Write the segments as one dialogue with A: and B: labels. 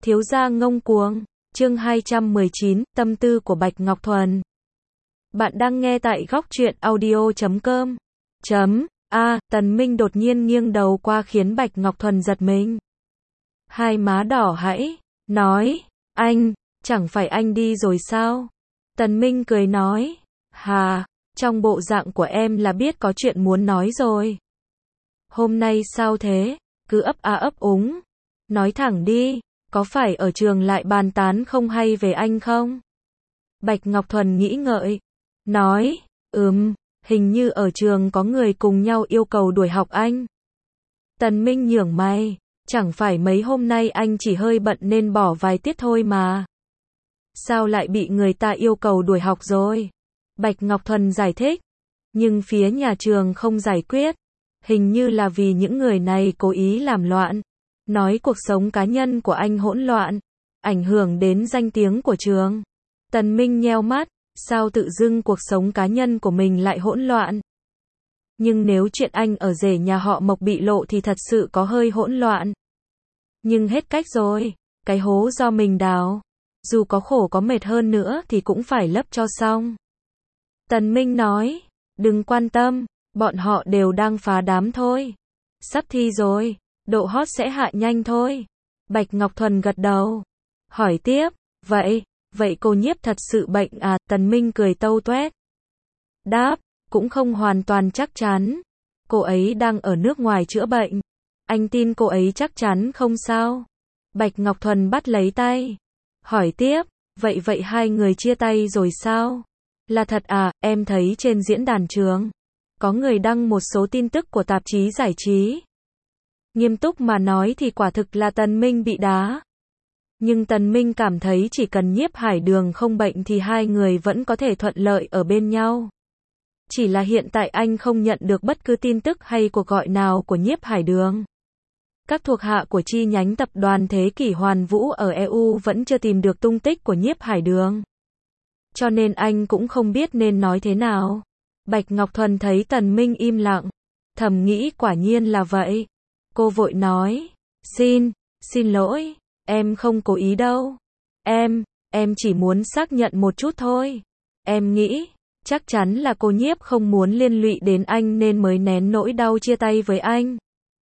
A: Thiếu gia ngông cuồng, chương 219, tâm tư của Bạch Ngọc Thuần. Bạn đang nghe tại góc truyện audio.com. Tần Minh đột nhiên nghiêng đầu qua khiến Bạch Ngọc Thuần giật mình. Hai má đỏ hãi, nói, anh, chẳng phải anh đi rồi sao? Tần Minh cười nói, hà, trong bộ dạng của em là biết có chuyện muốn nói rồi. Hôm nay sao thế, cứ ấp a ấp úng. Nói thẳng đi, có phải ở trường lại bàn tán không hay về anh không? Bạch Ngọc Thuần nghĩ ngợi, nói, hình như ở trường có người cùng nhau yêu cầu đuổi học anh. Tần Minh nhướng mày, chẳng phải mấy hôm nay anh chỉ hơi bận nên bỏ vài tiết thôi mà. Sao lại bị người ta yêu cầu đuổi học rồi? Bạch Ngọc Thuần giải thích, nhưng phía nhà trường không giải quyết, hình như là vì những người này cố ý làm loạn. Nói cuộc sống cá nhân của anh hỗn loạn, ảnh hưởng đến danh tiếng của trường. Tần Minh nheo mắt, sao tự dưng cuộc sống cá nhân của mình lại hỗn loạn? Nhưng nếu chuyện anh ở rể nhà họ Mộc bị lộ thì thật sự có hơi hỗn loạn. Nhưng hết cách rồi, cái hố do mình đào, dù có khổ có mệt hơn nữa thì cũng phải lấp cho xong. Tần Minh nói, đừng quan tâm, bọn họ đều đang phá đám thôi. Sắp thi rồi, độ hot sẽ hạ nhanh thôi. Bạch Ngọc Thuần gật đầu, hỏi tiếp, vậy cô Nhiếp thật sự bệnh à? Tần Minh cười tâu tuét. Đáp, cũng không hoàn toàn chắc chắn. Cô ấy đang ở nước ngoài chữa bệnh. Anh tin cô ấy chắc chắn không sao? Bạch Ngọc Thuần bắt lấy tay, hỏi tiếp, vậy hai người chia tay rồi sao? Là thật à? Em thấy trên diễn đàn trường có người đăng một số tin tức của tạp chí giải trí. Nghiêm túc mà nói thì quả thực là Tần Minh bị đá. Nhưng Tần Minh cảm thấy chỉ cần Nhiếp Hải Đường không bệnh thì hai người vẫn có thể thuận lợi ở bên nhau. Chỉ là hiện tại anh không nhận được bất cứ tin tức hay cuộc gọi nào của Nhiếp Hải Đường. Các thuộc hạ của chi nhánh tập đoàn Thế Kỷ Hoàn Vũ ở EU vẫn chưa tìm được tung tích của Nhiếp Hải Đường. Cho nên anh cũng không biết nên nói thế nào. Bạch Ngọc Thuần thấy Tần Minh im lặng, thầm nghĩ quả nhiên là vậy. Cô vội nói, xin lỗi, em không cố ý đâu. Em chỉ muốn xác nhận một chút thôi. Em nghĩ, chắc chắn là cô Nhiếp không muốn liên lụy đến anh nên mới nén nỗi đau chia tay với anh.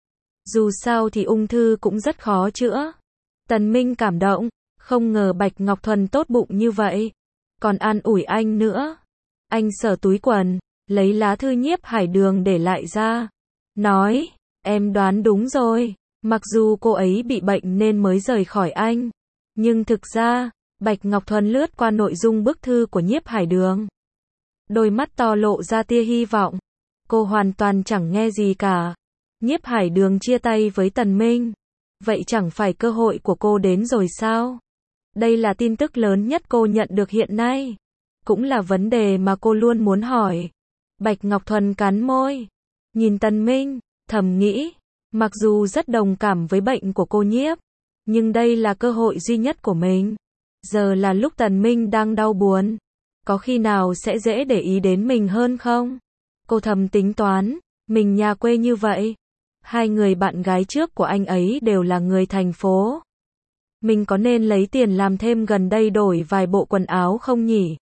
A: Dù sao thì ung thư cũng rất khó chữa. Tần Minh cảm động, không ngờ Bạch Ngọc Thuần tốt bụng như vậy. Còn an ủi anh nữa. Anh sờ túi quần, lấy lá thư Nhiếp Hải Đường để lại ra. Nói, em đoán đúng rồi. Mặc dù cô ấy bị bệnh nên mới rời khỏi anh. Nhưng thực ra, Bạch Ngọc Thuần lướt qua nội dung bức thư của Nhiếp Hải Đường. Đôi mắt to lộ ra tia hy vọng. Cô hoàn toàn chẳng nghe gì cả. Nhiếp Hải Đường chia tay với Tần Minh. Vậy chẳng phải cơ hội của cô đến rồi sao? Đây là tin tức lớn nhất cô nhận được hiện nay. Cũng là vấn đề mà cô luôn muốn hỏi. Bạch Ngọc Thuần cắn môi, nhìn Tần Minh, thầm nghĩ, mặc dù rất đồng cảm với bệnh của cô Nhiếp, nhưng đây là cơ hội duy nhất của mình. Giờ là lúc Tần Minh đang đau buồn, có khi nào sẽ dễ để ý đến mình hơn không? Cô thầm tính toán, mình nhà quê như vậy, hai người bạn gái trước của anh ấy đều là người thành phố. Mình có nên lấy tiền làm thêm gần đây đổi vài bộ quần áo không nhỉ?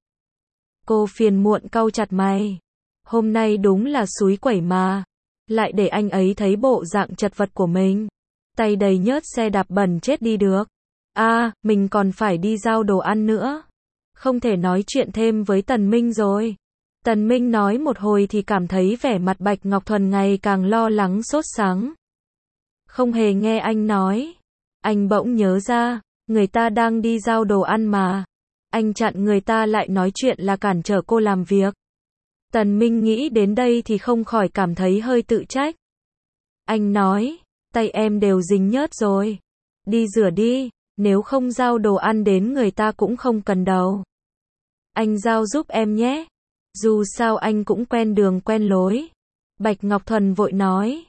A: Cô phiền muộn cau chặt mày. Hôm nay đúng là xúi quẩy mà. Lại để anh ấy thấy bộ dạng chật vật của mình. Tay đầy nhớt xe đạp bẩn chết đi được. Mình còn phải đi giao đồ ăn nữa. Không thể nói chuyện thêm với Tần Minh rồi. Tần Minh nói một hồi thì cảm thấy vẻ mặt Bạch Ngọc Thuần ngày càng lo lắng sốt sắng. Không hề nghe anh nói. Anh bỗng nhớ ra, người ta đang đi giao đồ ăn mà. Anh chặn người ta lại nói chuyện là cản trở cô làm việc. Tần Minh nghĩ đến đây thì không khỏi cảm thấy hơi tự trách. Anh nói, tay em đều dính nhớt rồi. Đi rửa đi, nếu không giao đồ ăn đến người ta cũng không cần đâu. Anh giao giúp em nhé. Dù sao anh cũng quen đường quen lối. Bạch Ngọc Thuần vội nói.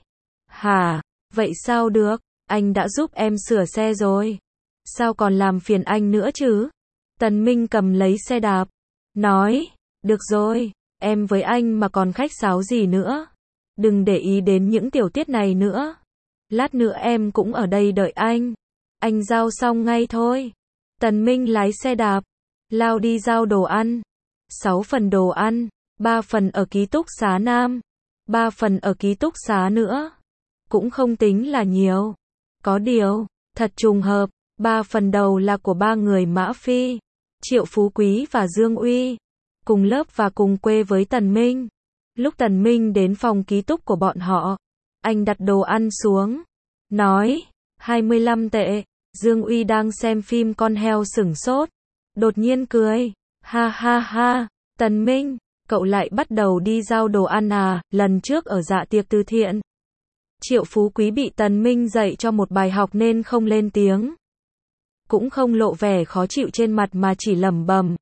A: Hả, vậy sao được, anh đã giúp em sửa xe rồi. Sao còn làm phiền anh nữa chứ? Tần Minh cầm lấy xe đạp, nói, được rồi, em với anh mà còn khách sáo gì nữa. Đừng để ý đến những tiểu tiết này nữa. Lát nữa em cũng ở đây đợi anh. anh giao xong ngay thôi. Tần Minh lái xe đạp, lao đi giao đồ ăn. 6 phần đồ ăn, 3 phần ở ký túc xá nam, 3 phần ở ký túc xá nữa. Cũng không tính là nhiều. Có điều, thật trùng hợp, 3 phần đầu là của 3 người Mã Phi, Triệu Phú Quý và Dương Uy. Cùng lớp và cùng quê với Tần Minh. Lúc Tần Minh đến phòng ký túc của bọn họ, anh đặt đồ ăn xuống, nói, 25 tệ. Dương Uy đang xem phim con heo sửng sốt, đột nhiên cười, ha ha ha, Tần Minh, cậu lại bắt đầu đi giao đồ ăn à, lần trước ở dạ tiệc từ thiện. Triệu Phú Quý bị Tần Minh dạy cho một bài học nên không lên tiếng. Cũng không lộ vẻ khó chịu trên mặt mà chỉ lẩm bẩm.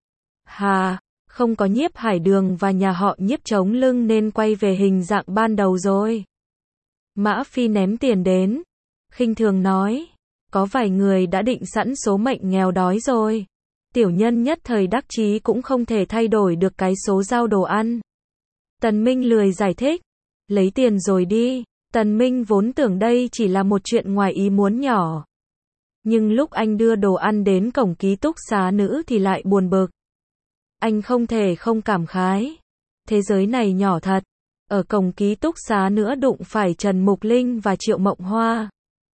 A: Hà, không có Nhiếp Hải Đường và nhà họ Nhiếp chống lưng nên quay về hình dạng ban đầu rồi. Mã Phi ném tiền đến, khinh thường nói, có vài người đã định sẵn số mệnh nghèo đói rồi. Tiểu nhân nhất thời đắc chí cũng không thể thay đổi được cái số giao đồ ăn. Tần Minh lười giải thích, lấy tiền rồi đi. Tần Minh vốn tưởng đây chỉ là một chuyện ngoài ý muốn nhỏ. Nhưng lúc anh đưa đồ ăn đến cổng ký túc xá nữ thì lại buồn bực. Anh không thể không cảm khái. Thế giới này nhỏ thật. Ở cổng ký túc xá nữa đụng phải Trần Mục Linh và Triệu Mộng Hoa.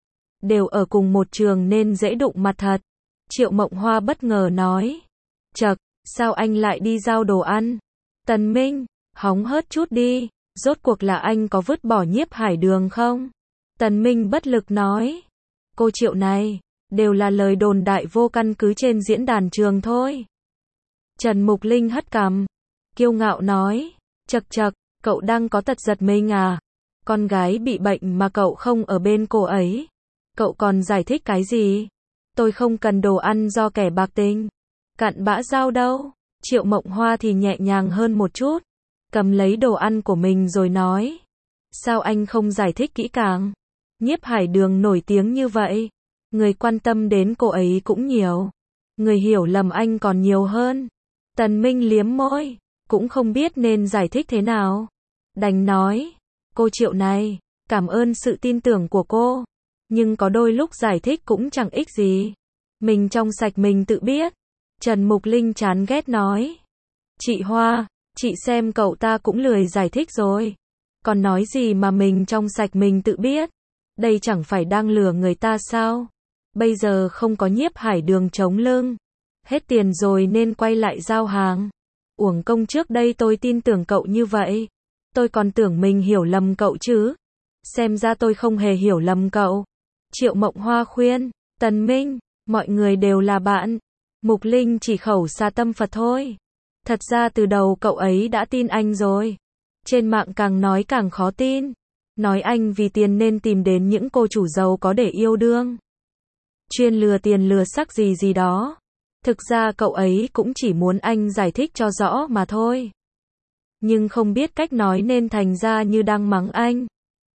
A: Đều ở cùng một trường nên dễ đụng mặt thật. Triệu Mộng Hoa bất ngờ nói. Chậc, sao anh lại đi giao đồ ăn? Tần Minh, hóng hớt chút đi. Rốt cuộc là anh có vứt bỏ Nhiếp Hải Đường không? Tần Minh bất lực nói. Cô Triệu này, đều là lời đồn đại vô căn cứ trên diễn đàn trường thôi. Trần Mục Linh hất cằm, kiêu ngạo nói. Chậc chậc, cậu đang có tật giật mình à? Con gái bị bệnh mà cậu không ở bên cô ấy. Cậu còn giải thích cái gì? Tôi không cần đồ ăn do kẻ bạc tình. Cặn bã giao đâu? Triệu Mộng Hoa thì nhẹ nhàng hơn một chút. Cầm lấy đồ ăn của mình rồi nói. Sao anh không giải thích kỹ càng? Nhiếp Hải Đường nổi tiếng như vậy. Người quan tâm đến cô ấy cũng nhiều. Người hiểu lầm anh còn nhiều hơn. Tần Minh liếm môi. Cũng không biết nên giải thích thế nào. Đành nói. Cô Triệu này, cảm ơn sự tin tưởng của cô. Nhưng có đôi lúc giải thích cũng chẳng ích gì. Mình trong sạch mình tự biết. Trần Mục Linh chán ghét nói. Chị Hoa, chị xem cậu ta cũng lười giải thích rồi. Còn nói gì mà mình trong sạch mình tự biết. Đây chẳng phải đang lừa người ta sao? Bây giờ không có Nhiếp Hải Đường chống lưng. Hết tiền rồi nên quay lại giao hàng. Uổng công trước đây tôi tin tưởng cậu như vậy. Tôi còn tưởng mình hiểu lầm cậu chứ. Xem ra tôi không hề hiểu lầm cậu. Triệu Mộng Hoa khuyên. Tần Minh, mọi người đều là bạn. Mục Linh chỉ khẩu xa tâm Phật thôi. Thật ra từ đầu cậu ấy đã tin anh rồi. Trên mạng càng nói càng khó tin. Nói anh vì tiền nên tìm đến những cô chủ giàu có để yêu đương. Chuyên lừa tiền lừa sắc gì gì đó. Thực ra cậu ấy cũng chỉ muốn anh giải thích cho rõ mà thôi. Nhưng không biết cách nói nên thành ra như đang mắng anh.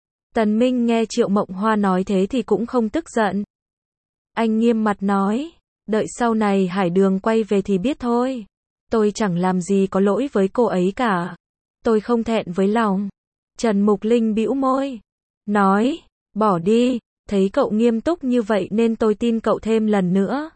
A: Tần Minh nghe Triệu Mộng Hoa nói thế thì cũng không tức giận. Anh nghiêm mặt nói. Đợi sau này Hải Đường quay về thì biết thôi. Tôi chẳng làm gì có lỗi với cô ấy cả. Tôi không thẹn với lòng. Trần Mục Linh bĩu môi. Nói. Bỏ đi. Thấy cậu nghiêm túc như vậy nên tôi tin cậu thêm lần nữa.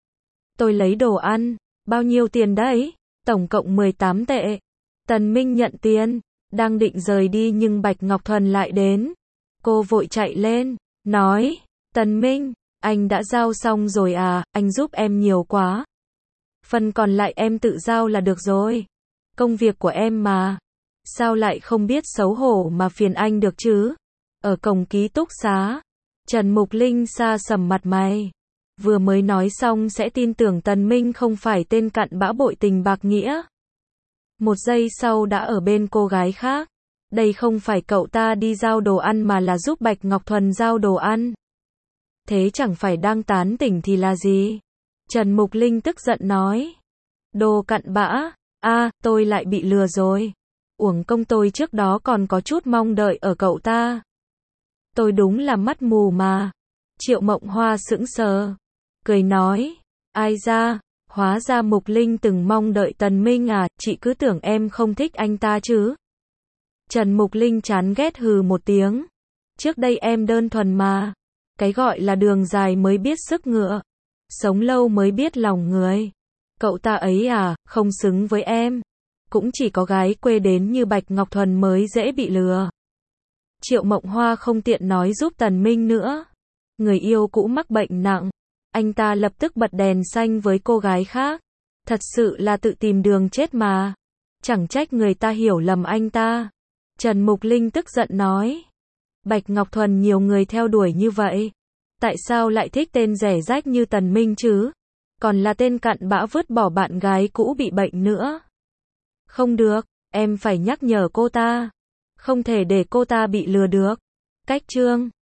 A: Tôi lấy đồ ăn. Bao nhiêu tiền đấy? Tổng cộng 18 tệ. Tần Minh nhận tiền. Đang định rời đi nhưng Bạch Ngọc Thuần lại đến. Cô vội chạy lên. Nói. Tần Minh, anh đã giao xong rồi à? Anh giúp em nhiều quá. Phần còn lại em tự giao là được rồi. Công việc của em mà. Sao lại không biết xấu hổ mà phiền anh được chứ? Ở cổng ký túc xá. Trần Mục Linh sa sầm mặt mày. Vừa mới nói xong sẽ tin tưởng Tần Minh không phải tên cặn bã bội tình bạc nghĩa. Một giây sau đã ở bên cô gái khác. Đây không phải cậu ta đi giao đồ ăn mà là giúp Bạch Ngọc Thuần giao đồ ăn. Thế chẳng phải đang tán tỉnh thì là gì? Trần Mục Linh tức giận nói. Đồ cặn bã, tôi lại bị lừa rồi. Uổng công tôi trước đó còn có chút mong đợi ở cậu ta. Tôi đúng là mắt mù mà. Triệu Mộng Hoa sững sờ. Cười nói. Ai ra, hóa ra Mục Linh từng mong đợi Tần Minh à, chị cứ tưởng em không thích anh ta chứ. Trần Mục Linh chán ghét hừ một tiếng. Trước đây em đơn thuần mà. Cái gọi là đường dài mới biết sức ngựa, sống lâu mới biết lòng người. Cậu ta ấy à, không xứng với em. Cũng chỉ có gái quê đến như Bạch Ngọc Thuần mới dễ bị lừa. Triệu Mộng Hoa không tiện nói giúp Tần Minh nữa. Người yêu cũ mắc bệnh nặng. Anh ta lập tức bật đèn xanh với cô gái khác. Thật sự là tự tìm đường chết mà. Chẳng trách người ta hiểu lầm anh ta. Trần Mục Linh tức giận nói. Bạch Ngọc Thuần nhiều người theo đuổi như vậy. Tại sao lại thích tên rẻ rách như Tần Minh chứ? Còn là tên cặn bã vứt bỏ bạn gái cũ bị bệnh nữa. Không được, em phải nhắc nhở cô ta. Không thể để cô ta bị lừa được. Cách chương